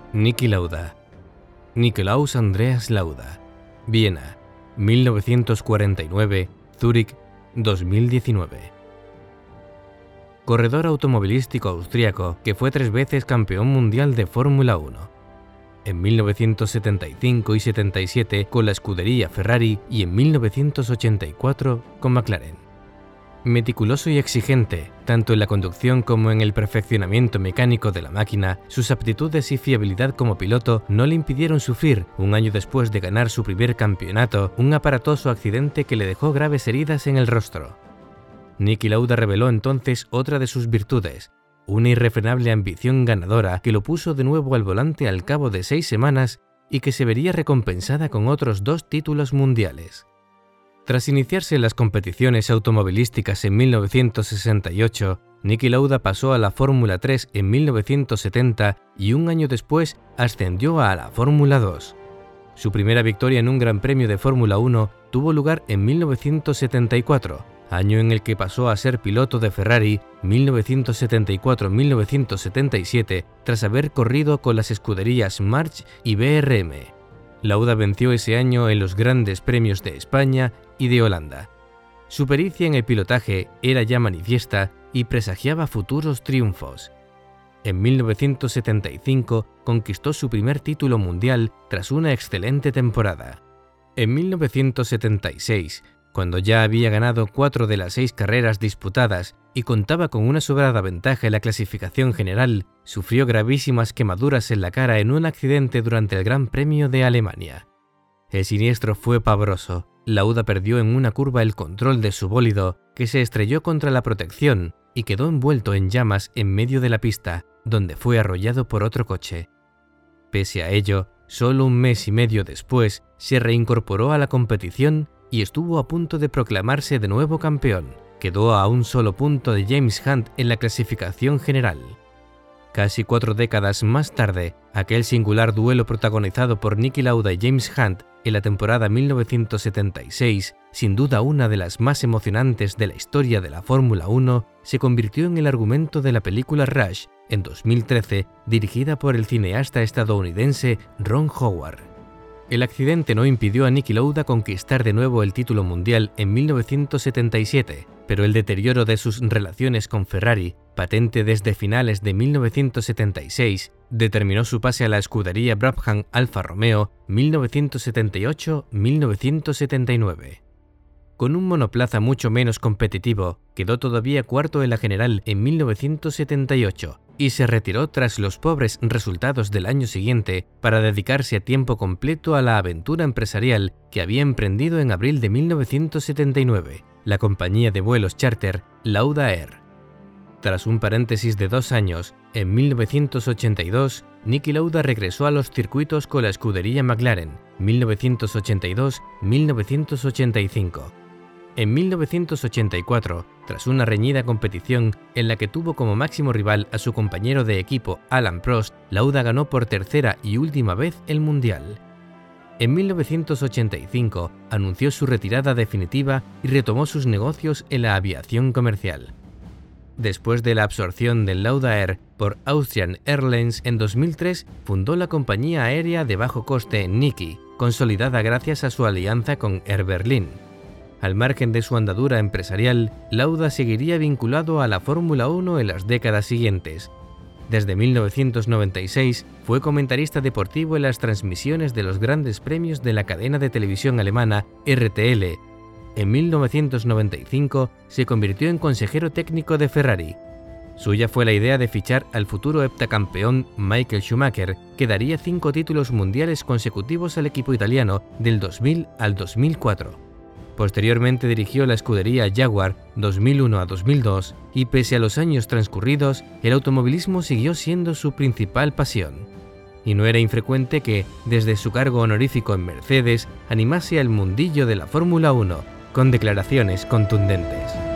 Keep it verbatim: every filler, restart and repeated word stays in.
Niki Lauda. Nikolaus Andreas Lauda. Viena, mil novecientos cuarenta y nueve, Zúrich, dos mil diecinueve. Corredor automovilístico austríaco que fue tres veces campeón mundial de Fórmula uno. En mil novecientos setenta y cinco y setenta y siete con la escudería Ferrari y en mil novecientos ochenta y cuatro con McLaren. Meticuloso y exigente, tanto en la conducción como en el perfeccionamiento mecánico de la máquina, sus aptitudes y fiabilidad como piloto no le impidieron sufrir, un año después de ganar su primer campeonato, un aparatoso accidente que le dejó graves heridas en el rostro. Niki Lauda reveló entonces otra de sus virtudes, una irrefrenable ambición ganadora que lo puso de nuevo al volante al cabo de seis semanas y que se vería recompensada con otros dos títulos mundiales. Tras iniciarse en las competiciones automovilísticas en mil novecientos sesenta y ocho, Niki Lauda pasó a la Fórmula tres en mil novecientos setenta y un año después ascendió a la Fórmula dos. Su primera victoria en un Gran Premio de Fórmula uno tuvo lugar en mil novecientos setenta y cuatro, año en el que pasó a ser piloto de Ferrari mil novecientos setenta y cuatro a mil novecientos setenta y siete tras haber corrido con las escuderías March y B R M. Lauda venció ese año en los grandes premios de España y de Holanda. Su pericia en el pilotaje era ya manifiesta y presagiaba futuros triunfos. En mil novecientos setenta y cinco conquistó su primer título mundial tras una excelente temporada. En mil novecientos setenta y seis, cuando ya había ganado cuatro de las seis carreras disputadas y contaba con una sobrada ventaja en la clasificación general, sufrió gravísimas quemaduras en la cara en un accidente durante el Gran Premio de Alemania. El siniestro fue pavoroso. Lauda perdió en una curva el control de su bólido, que se estrelló contra la protección y quedó envuelto en llamas en medio de la pista, donde fue arrollado por otro coche. Pese a ello, solo un mes y medio después, se reincorporó a la competición y estuvo a punto de proclamarse de nuevo campeón. Quedó a un solo punto de James Hunt en la clasificación general. Casi cuatro décadas más tarde, aquel singular duelo protagonizado por Niki Lauda y James Hunt en la temporada mil novecientos setenta y seis, sin duda una de las más emocionantes de la historia de la Fórmula uno, se convirtió en el argumento de la película Rush, en dos mil trece, dirigida por el cineasta estadounidense Ron Howard. El accidente no impidió a Niki Lauda conquistar de nuevo el título mundial en mil novecientos setenta y siete, pero el deterioro de sus relaciones con Ferrari, patente desde finales de mil novecientos setenta y seis, determinó su pase a la escudería Brabham Alfa Romeo mil novecientos setenta y ocho a mil novecientos setenta y nueve. Con un monoplaza mucho menos competitivo, quedó todavía cuarto en la general en mil novecientos setenta y ocho y se retiró tras los pobres resultados del año siguiente para dedicarse a tiempo completo a la aventura empresarial que había emprendido en abril de mil novecientos setenta y nueve, la compañía de vuelos charter Lauda Air. Tras un paréntesis de dos años, en mil novecientos ochenta y dos, Niki Lauda regresó a los circuitos con la escudería McLaren, mil novecientos ochenta y dos a mil novecientos ochenta y cinco. En mil novecientos ochenta y cuatro, tras una reñida competición en la que tuvo como máximo rival a su compañero de equipo Alain Prost, Lauda ganó por tercera y última vez el Mundial. En mil novecientos ochenta y cinco anunció su retirada definitiva y retomó sus negocios en la aviación comercial. Después de la absorción del Lauda Air por Austrian Airlines en dos mil tres, fundó la compañía aérea de bajo coste Niki, consolidada gracias a su alianza con Air Berlin. Al margen de su andadura empresarial, Lauda seguiría vinculado a la Fórmula uno en las décadas siguientes. Desde mil novecientos noventa y seis fue comentarista deportivo en las transmisiones de los grandes premios de la cadena de televisión alemana R T L. En mil novecientos noventa y cinco se convirtió en consejero técnico de Ferrari. Suya fue la idea de fichar al futuro heptacampeón Michael Schumacher, que daría cinco títulos mundiales consecutivos al equipo italiano del dos mil al dos mil cuatro. Posteriormente dirigió la escudería Jaguar dos mil uno a dos mil dos y pese a los años transcurridos, el automovilismo siguió siendo su principal pasión. Y no era infrecuente que, desde su cargo honorífico en Mercedes, animase al mundillo de la Fórmula uno con declaraciones contundentes.